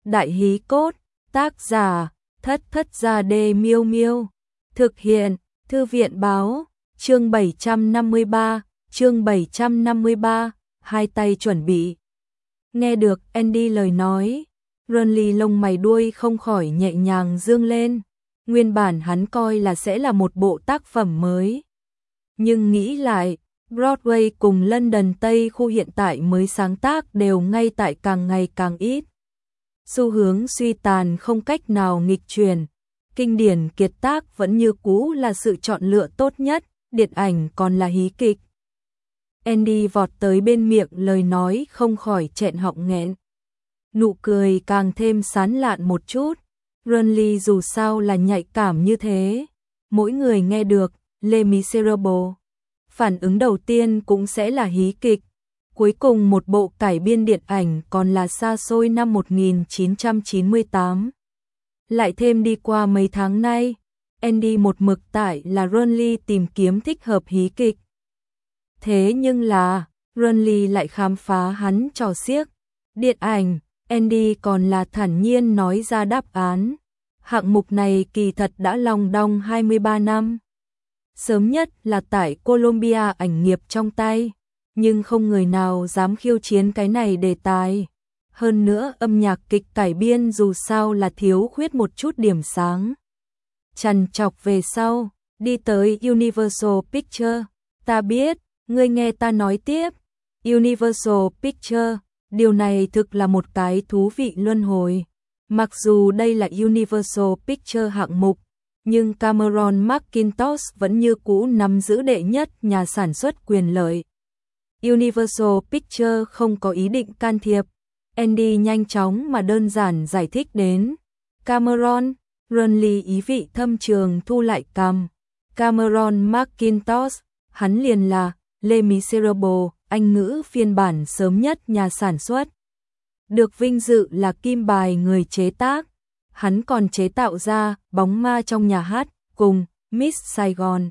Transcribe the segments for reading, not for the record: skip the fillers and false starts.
Đại hí cốt, tác giả, Thất Thất Gia Đê Miêu Miêu. Thực hiện, Thư viện báo, chương 753, hai tay chuẩn bị. Nghe được Andy lời nói, Ronly lông mày đuôi không khỏi nhẹ nhàng dương lên. Nguyên bản hắn coi là sẽ là một bộ tác phẩm mới. Nhưng nghĩ lại, Broadway cùng London Tây khu hiện tại mới sáng tác đều ngay tại càng ngày càng ít. Xu hướng suy tàn không cách nào nghịch chuyển, kinh điển kiệt tác vẫn như cũ là sự chọn lựa tốt nhất, điện ảnh còn là hí kịch. Andy vọt tới bên miệng lời nói không khỏi nghẹn họng nghẹn. Nụ cười càng thêm sán lạn một chút, Ronly dù sao là nhạy cảm như thế. Mỗi người nghe được Les Miserables, phản ứng đầu tiên cũng sẽ là hí kịch. Cuối cùng một bộ cải biên điện ảnh còn là xa xôi năm 1998. Lại thêm đi qua mấy tháng nay, Andy một mực tại là Ronly tìm kiếm thích hợp hí kịch. Thế nhưng là, Ronly lại khám phá hắn trò xiếc. Điện ảnh, Andy còn là thản nhiên nói ra đáp án. Hạng mục này kỳ thật đã long đong 23 năm. Sớm nhất là tại Columbia ảnh nghiệp trong tay, nhưng không người nào dám khiêu chiến cái này đề tài. Hơn nữa âm nhạc kịch cải biên dù sao là thiếu khuyết một chút điểm sáng. Trằn trọc về sau, đi tới Universal Pictures. Ta biết, ngươi nghe ta nói tiếp. Universal Pictures, điều này thực là một cái thú vị luân hồi. Mặc dù đây là Universal Pictures hạng mục, nhưng Cameron Mackintosh vẫn như cũ nắm giữ đệ nhất nhà sản xuất quyền lợi. Universal Pictures không có ý định can thiệp. Andy nhanh chóng mà đơn giản giải thích đến. Cameron, Ronly ý vị thâm trường thu lại cằm. Cameron Mackintosh, hắn liền là Les Miserables, Anh ngữ phiên bản sớm nhất nhà sản xuất. Được vinh dự là kim bài người chế tác. Hắn còn chế tạo ra Bóng ma trong nhà hát cùng Miss Saigon.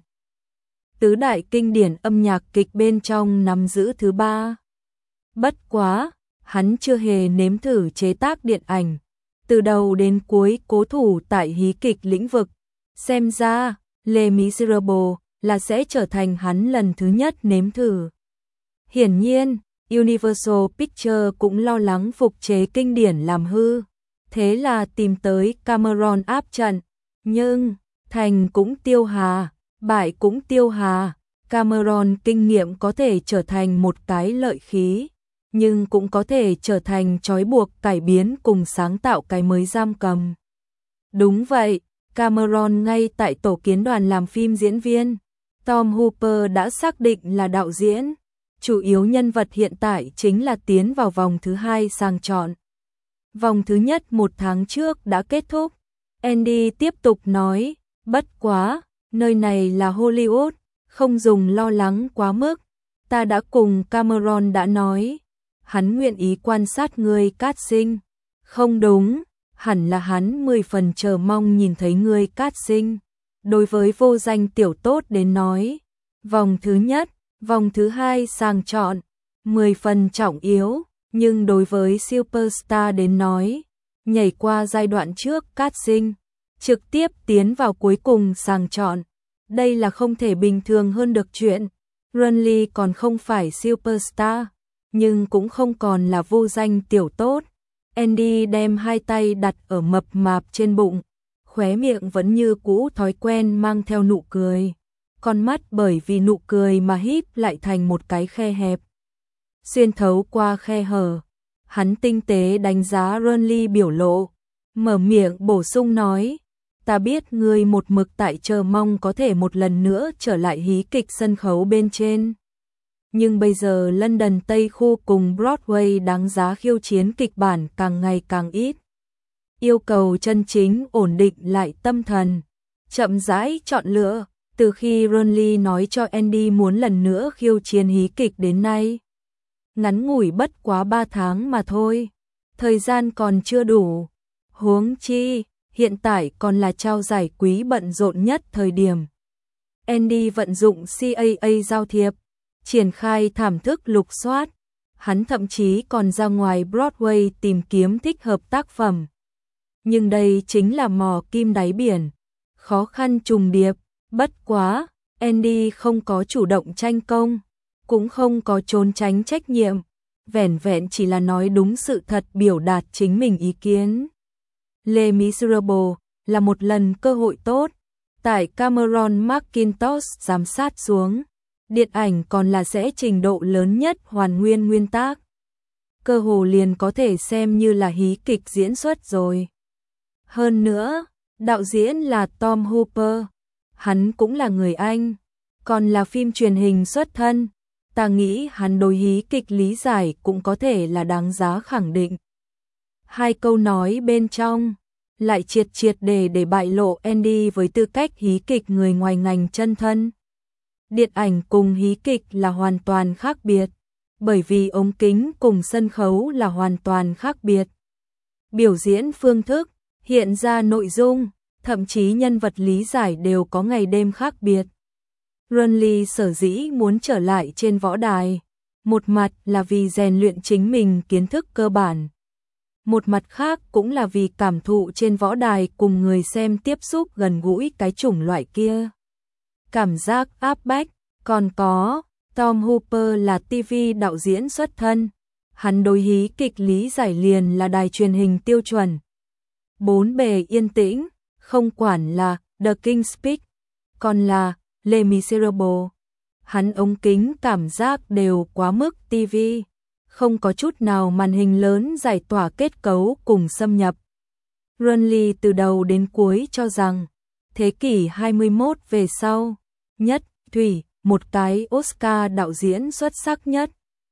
Tứ đại kinh điển âm nhạc kịch bên trong nắm giữ thứ ba. Bất quá, hắn chưa hề nếm thử chế tác điện ảnh. Từ đầu đến cuối cố thủ tại hí kịch lĩnh vực. Xem ra, Les Miserables là sẽ trở thành hắn lần thứ nhất nếm thử. Hiển nhiên, Universal Pictures cũng lo lắng phục chế kinh điển làm hư. Thế là tìm tới Cameron áp trận. Nhưng, thành cũng tiêu hà, bại cũng tiêu hà. Cameron kinh nghiệm có thể trở thành một cái lợi khí, nhưng cũng có thể trở thành trói buộc cải biến cùng sáng tạo cái mới giam cầm. Đúng vậy, Cameron ngay tại tổ kiến đoàn làm phim diễn viên. Tom Hooper đã xác định là đạo diễn. Chủ yếu nhân vật hiện tại chính là tiến vào vòng thứ hai sàng chọn. Vòng thứ nhất một tháng trước đã kết thúc. Andy tiếp tục nói, bất quá, nơi này là Hollywood, không dùng lo lắng quá mức. Ta đã cùng Cameron đã nói, hắn nguyện ý quan sát người casting. Không đúng, hẳn là hắn 10 phần chờ mong nhìn thấy người casting. Đối với vô danh tiểu tốt đến nói, vòng thứ nhất, vòng thứ hai sàng chọn, 10 phần trọng yếu. Nhưng đối với superstar đến nói, nhảy qua giai đoạn trước casting, trực tiếp tiến vào cuối cùng sàng chọn. Đây là không thể bình thường hơn được chuyện. Ronly còn không phải superstar, nhưng cũng không còn là vô danh tiểu tốt. Andy đem hai tay đặt ở mập mạp trên bụng, khóe miệng vẫn như cũ thói quen mang theo nụ cười. Con mắt bởi vì nụ cười mà híp lại thành một cái khe hẹp. Xuyên thấu qua khe hở, hắn tinh tế đánh giá Ronly biểu lộ, mở miệng bổ sung nói, ta biết ngươi một mực tại chờ mong có thể một lần nữa trở lại hí kịch sân khấu bên trên. Nhưng bây giờ London Tây khu cùng Broadway đáng giá khiêu chiến kịch bản càng ngày càng ít. Yêu cầu chân chính ổn định lại tâm thần, chậm rãi chọn lựa. Từ khi Ronly nói cho Andy muốn lần nữa khiêu chiến hí kịch đến nay, ngắn ngủi bất quá 3 tháng mà thôi, thời gian còn chưa đủ. Huống chi, hiện tại còn là trao giải quý bận rộn nhất thời điểm. Andy vận dụng CAA giao thiệp, triển khai thảm thức lục soát, Hắn thậm chí còn ra ngoài Broadway tìm kiếm thích hợp tác phẩm. Nhưng đây chính là mò kim đáy biển, khó khăn trùng điệp, bất quá, Andy không có chủ động tranh công, cũng không có trốn tránh trách nhiệm, vẻn vẹn chỉ là nói đúng sự thật, biểu đạt chính mình ý kiến. Les Miserables là một lần cơ hội tốt, tại Cameron Mackintosh giám sát xuống, điện ảnh còn là sẽ trình độ lớn nhất hoàn nguyên nguyên tác. Cơ hồ liền có thể xem như là hí kịch diễn xuất rồi. Hơn nữa, đạo diễn là Tom Hooper, hắn cũng là người Anh, còn là phim truyền hình xuất thân, ta nghĩ hắn đối hí kịch lý giải cũng có thể là đáng giá khẳng định. Hai câu nói bên trong lại triệt để bại lộ Andy với tư cách hí kịch người ngoài ngành chân thân. Điện ảnh cùng hí kịch là hoàn toàn khác biệt, bởi vì ống kính cùng sân khấu là hoàn toàn khác biệt. Biểu diễn phương thức, hiện ra nội dung, thậm chí nhân vật lý giải đều có ngày đêm khác biệt. Ronly sở dĩ muốn trở lại trên võ đài, một mặt là vì rèn luyện chính mình kiến thức cơ bản. Một mặt khác cũng là vì cảm thụ trên võ đài cùng người xem tiếp xúc gần gũi cái chủng loại kia. Cảm giác áp bách, còn có, Tom Hooper là TV đạo diễn xuất thân, hắn đối hí kịch lý giải liền là đài truyền hình tiêu chuẩn. Bốn bề yên tĩnh, không quản là The King's Speech, còn là Les Miserables. Hắn ống kính cảm giác đều quá mức TV, không có chút nào màn hình lớn giải tỏa kết cấu cùng xâm nhập. Ronly từ đầu đến cuối cho rằng, thế kỷ 21 về sau, nhất, thủy, một cái Oscar đạo diễn xuất sắc nhất.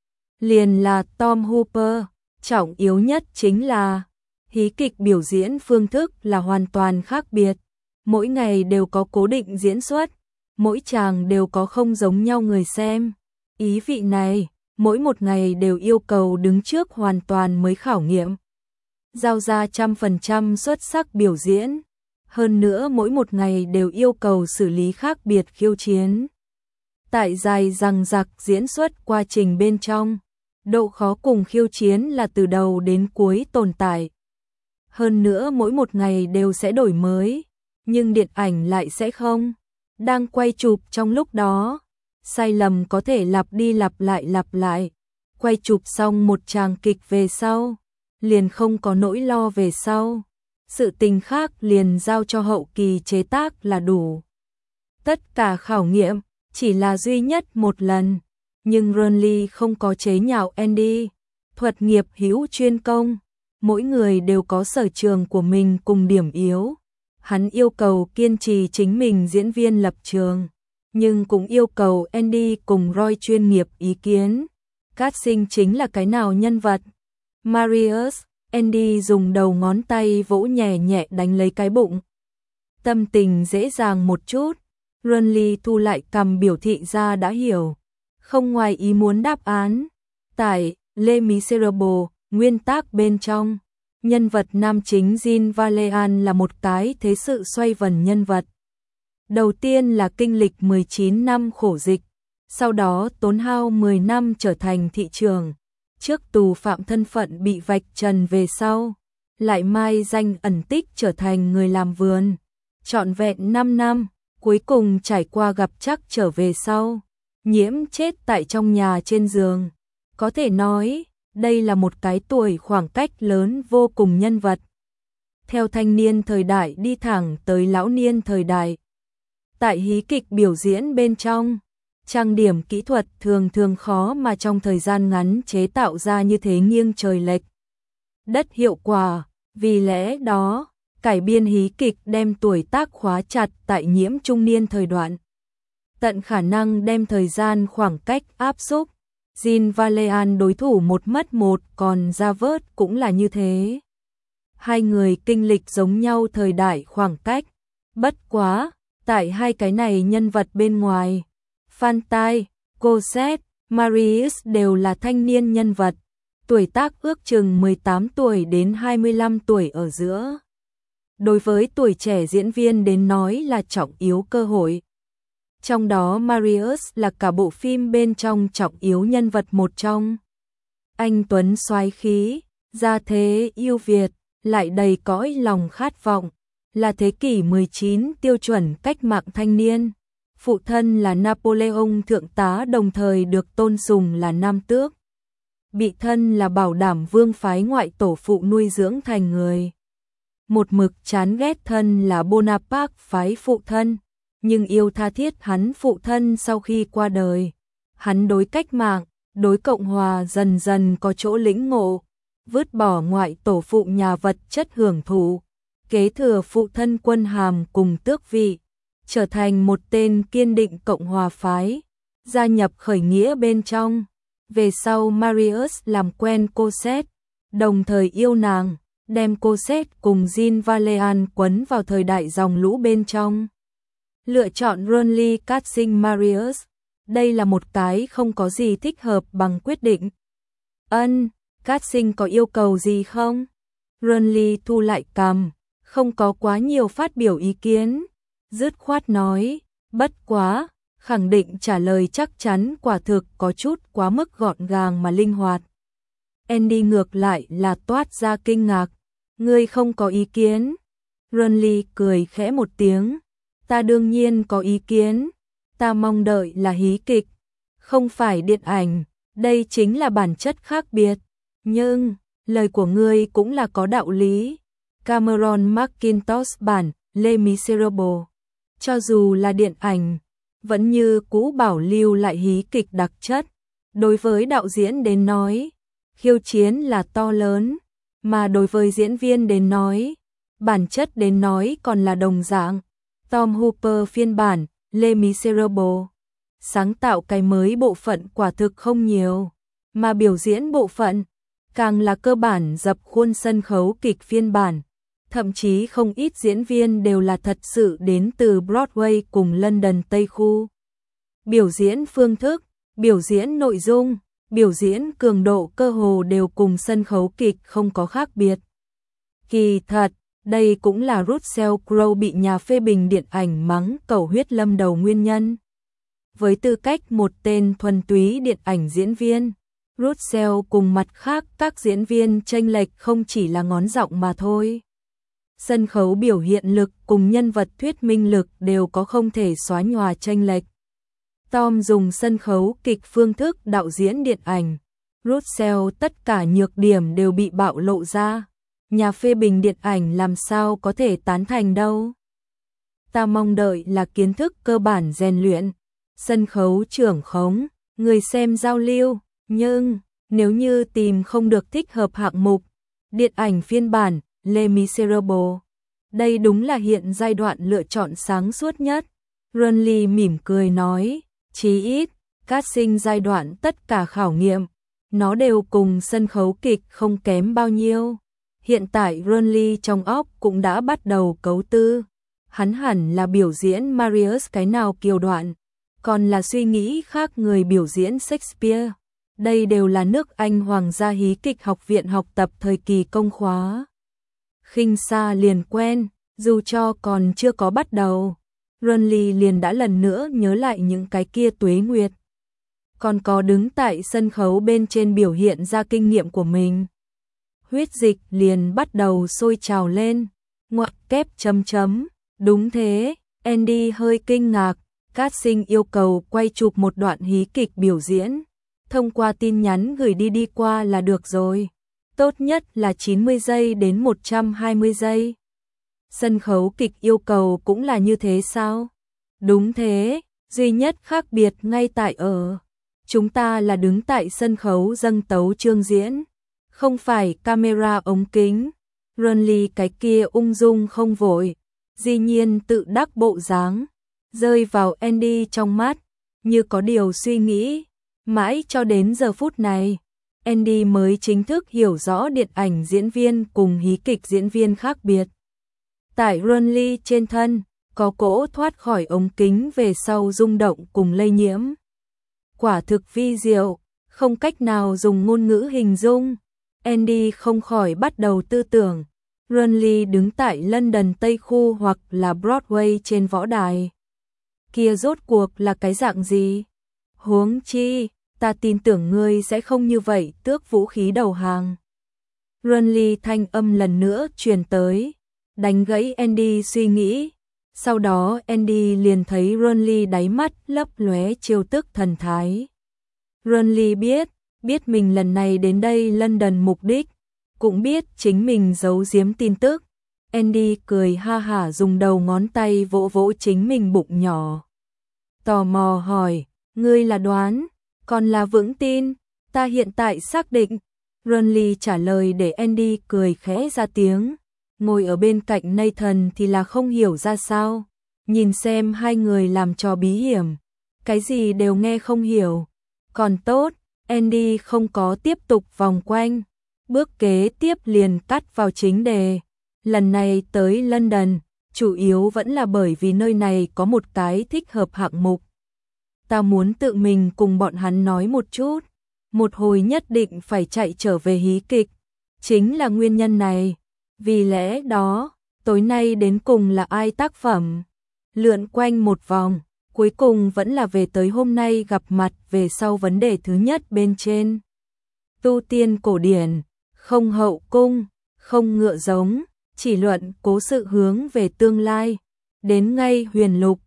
Liền là Tom Hooper, trọng yếu nhất chính là, hí kịch biểu diễn phương thức là hoàn toàn khác biệt. Mỗi ngày đều có cố định diễn xuất, mỗi tràng đều có không giống nhau người xem. Ý vị này, mỗi một ngày đều yêu cầu đứng trước hoàn toàn mới khảo nghiệm. Giao ra 100% xuất sắc biểu diễn. Hơn nữa mỗi một ngày đều yêu cầu xử lý khác biệt khiêu chiến. Tại dài dằng dặc diễn xuất quá trình bên trong, độ khó cùng khiêu chiến là từ đầu đến cuối tồn tại. Hơn nữa mỗi một ngày đều sẽ đổi mới, nhưng điện ảnh lại sẽ không. Đang quay chụp trong lúc đó, sai lầm có thể lặp đi lặp lại. Quay chụp xong một tràng kịch về sau, liền không có nỗi lo về sau. Sự tình khác liền giao cho hậu kỳ chế tác là đủ. Tất cả khảo nghiệm chỉ là duy nhất một lần, nhưng Ronly không có chế nhạo Andy. Thuật nghiệp hữu chuyên công, mỗi người đều có sở trường của mình cùng điểm yếu. Hắn yêu cầu kiên trì chính mình diễn viên lập trường, nhưng cũng yêu cầu Andy cùng Roy chuyên nghiệp ý kiến. Casting chính là cái nào nhân vật? Marius, Andy dùng đầu ngón tay vỗ nhẹ nhẹ đánh lấy cái bụng. Tâm tình dễ dàng một chút, Ronly thu lại cằm biểu thị ra đã hiểu. Không ngoài ý muốn đáp án. Tại Les Miserables, nguyên tác bên trong, nhân vật nam chính Jean Valjean là một cái thế sự xoay vần nhân vật. Đầu tiên là kinh lịch 19 năm khổ dịch, sau đó tốn hao 10 năm trở thành thị trường. Trước tù phạm thân phận bị vạch trần về sau, lại mai danh ẩn tích trở thành người làm vườn. Trọn vẹn 5 năm, cuối cùng trải qua gặp trắc trở về sau, nhiễm chết tại trong nhà trên giường. Có thể nói, đây là một cái tuổi khoảng cách lớn vô cùng nhân vật. Theo thanh niên thời đại đi thẳng tới lão niên thời đại. Tại hí kịch biểu diễn bên trong, trang điểm kỹ thuật thường khó mà trong thời gian ngắn chế tạo ra như thế nghiêng trời lệch đất hiệu quả. Vì lẽ đó, cải biên hí kịch đem tuổi tác khóa chặt tại nhiễm trung niên thời đoạn. Tận khả năng đem thời gian khoảng cách áp xúc. Jean Valjean đối thủ một mất một, còn Javert cũng là như thế. Hai người kinh lịch giống nhau thời đại khoảng cách. Bất quá, tại hai cái này nhân vật bên ngoài, Fantine, Cosette, Marius đều là thanh niên nhân vật, tuổi tác ước chừng 18 tuổi đến 25 tuổi ở giữa. Đối với tuổi trẻ diễn viên đến nói là trọng yếu cơ hội. Trong đó Marius là cả bộ phim bên trong trọng yếu nhân vật một trong. Anh tuấn soái khí, gia thế yêu Việt, lại đầy cõi lòng khát vọng, là thế kỷ 19 tiêu chuẩn cách mạng thanh niên. Phụ thân là Napoleon thượng tá, đồng thời được tôn sùng là nam tước. Bị thân là bảo đảm vương phái ngoại tổ phụ nuôi dưỡng thành người. Một mực chán ghét thân là Bonaparte phái phụ thân, nhưng yêu tha thiết hắn phụ thân sau khi qua đời. Hắn đối cách mạng, đối Cộng hòa dần dần có chỗ lĩnh ngộ, vứt bỏ ngoại tổ phụ nhà vật chất hưởng thụ, kế thừa phụ thân quân hàm cùng tước vị, trở thành một tên kiên định Cộng hòa phái, gia nhập khởi nghĩa bên trong. Về sau Marius làm quen Cosette, đồng thời yêu nàng, đem Cosette cùng Jean Valjean quấn vào thời đại dòng lũ bên trong. Lựa chọn Ronly casting Marius, đây là một cái không có gì thích hợp bằng quyết định. Casting có yêu cầu gì không? Ronly thu lại cằm, không có quá nhiều phát biểu ý kiến, dứt khoát nói, bất quá, khẳng định trả lời chắc chắn quả thực có chút quá mức gọn gàng mà linh hoạt. Andy ngược lại là toát ra kinh ngạc, ngươi không có ý kiến? Ronly cười khẽ một tiếng, ta đương nhiên có ý kiến, ta mong đợi là hí kịch, không phải điện ảnh, đây chính là bản chất khác biệt. Nhưng, lời của ngươi cũng là có đạo lý. Cameron Mackintosh bản Les Miserables, cho dù là điện ảnh, vẫn như cũ bảo lưu lại hí kịch đặc chất. Đối với đạo diễn đến nói, khiêu chiến là to lớn, mà đối với diễn viên đến nói, bản chất đến nói còn là đồng dạng. Tom Hooper phiên bản Les Miserables, sáng tạo cái mới bộ phận quả thực không nhiều, mà biểu diễn bộ phận càng là cơ bản dập khuôn sân khấu kịch phiên bản. Thậm chí không ít diễn viên đều là thật sự đến từ Broadway cùng London Tây Khu. Biểu diễn phương thức, biểu diễn nội dung, biểu diễn cường độ cơ hồ đều cùng sân khấu kịch không có khác biệt. Kỳ thật, đây cũng là Russell Crowe bị nhà phê bình điện ảnh mắng cầu huyết lâm đầu nguyên nhân. Với tư cách một tên thuần túy điện ảnh diễn viên, Russell cùng mặt khác các diễn viên chênh lệch không chỉ là ngón giọng mà thôi. Sân khấu biểu hiện lực cùng nhân vật thuyết minh lực đều có không thể xóa nhòa chênh lệch. Tom dùng sân khấu kịch phương thức đạo diễn điện ảnh, Russell tất cả nhược điểm đều bị bạo lộ ra. Nhà phê bình điện ảnh làm sao có thể tán thành đâu. Ta mong đợi là kiến thức cơ bản rèn luyện, sân khấu trưởng khống, người xem giao lưu, nhưng nếu như tìm không được thích hợp hạng mục, điện ảnh phiên bản Les Miserables, đây đúng là hiện giai đoạn lựa chọn sáng suốt nhất. Ronly mỉm cười nói, chí ít, casting giai đoạn tất cả khảo nghiệm, nó đều cùng sân khấu kịch không kém bao nhiêu. Hiện tại Ronly trong óc cũng đã bắt đầu cấu tư, hắn hẳn là biểu diễn Marius cái nào kiều đoạn, còn là suy nghĩ khác người biểu diễn Shakespeare. Đây đều là nước Anh Hoàng gia hí kịch học viện học tập thời kỳ công khóa. Khinh xa liền quen, dù cho còn chưa có bắt đầu, Ronly liền đã lần nữa nhớ lại những cái kia tuế nguyệt. Còn có đứng tại sân khấu bên trên biểu hiện ra kinh nghiệm của mình. Huyết dịch liền bắt đầu sôi trào lên, ngoặc kép chấm chấm, đúng thế, Andy hơi kinh ngạc, casting yêu cầu quay chụp một đoạn hí kịch biểu diễn, thông qua tin nhắn gửi đi qua là được rồi, tốt nhất là 90 giây đến 120 giây. Sân khấu kịch yêu cầu cũng là như thế sao? Đúng thế, duy nhất khác biệt ngay tại ở, chúng ta là đứng tại sân khấu dâng tấu chương diễn, không phải camera ống kính. Ronly cái kia ung dung không vội, dĩ nhiên tự đắc bộ dáng, rơi vào Andy trong mắt, như có điều suy nghĩ. Mãi cho đến giờ phút này, Andy mới chính thức hiểu rõ điện ảnh diễn viên cùng hí kịch diễn viên khác biệt. Tại Ronly trên thân, có cỗ thoát khỏi ống kính về sau rung động cùng lây nhiễm. Quả thực vi diệu, không cách nào dùng ngôn ngữ hình dung. Andy không khỏi bắt đầu tư tưởng, Ronly đứng tại London Tây Khu hoặc là Broadway trên võ đài. Kia rốt cuộc là cái dạng gì? Huống chi, ta tin tưởng ngươi sẽ không như vậy tước vũ khí đầu hàng. Renly thanh âm lần nữa truyền tới, đánh gãy Andy suy nghĩ. Sau đó Andy liền thấy Renly đáy mắt lấp lóe chiêu tức thần thái. Renly biết mình lần này đến đây London mục đích, cũng biết chính mình giấu giếm tin tức. Andy cười ha hả dùng đầu ngón tay vỗ vỗ chính mình bụng nhỏ. Tò mò hỏi, ngươi là đoán, còn là vững tin, ta hiện tại xác định. Renly trả lời để Andy cười khẽ ra tiếng. Ngồi ở bên cạnh Nathan thì là không hiểu ra sao. Nhìn xem hai người làm trò bí hiểm, cái gì đều nghe không hiểu. Còn tốt, Andy không có tiếp tục vòng quanh. Bước kế tiếp liền cắt vào chính đề. Lần này tới London, chủ yếu vẫn là bởi vì nơi này có một cái thích hợp hạng mục. Ta muốn tự mình cùng bọn hắn nói một chút. Một hồi nhất định phải chạy trở về hí kịch. Chính là nguyên nhân này. Vì lẽ đó, tối nay đến cùng là ai tác phẩm? Lượn quanh một vòng, cuối cùng vẫn là về tới hôm nay gặp mặt về sau vấn đề thứ nhất bên trên. Tu tiên cổ điển, không hậu cung, không ngựa giống, chỉ luận cố sự hướng về tương lai. Đến ngay huyền lục,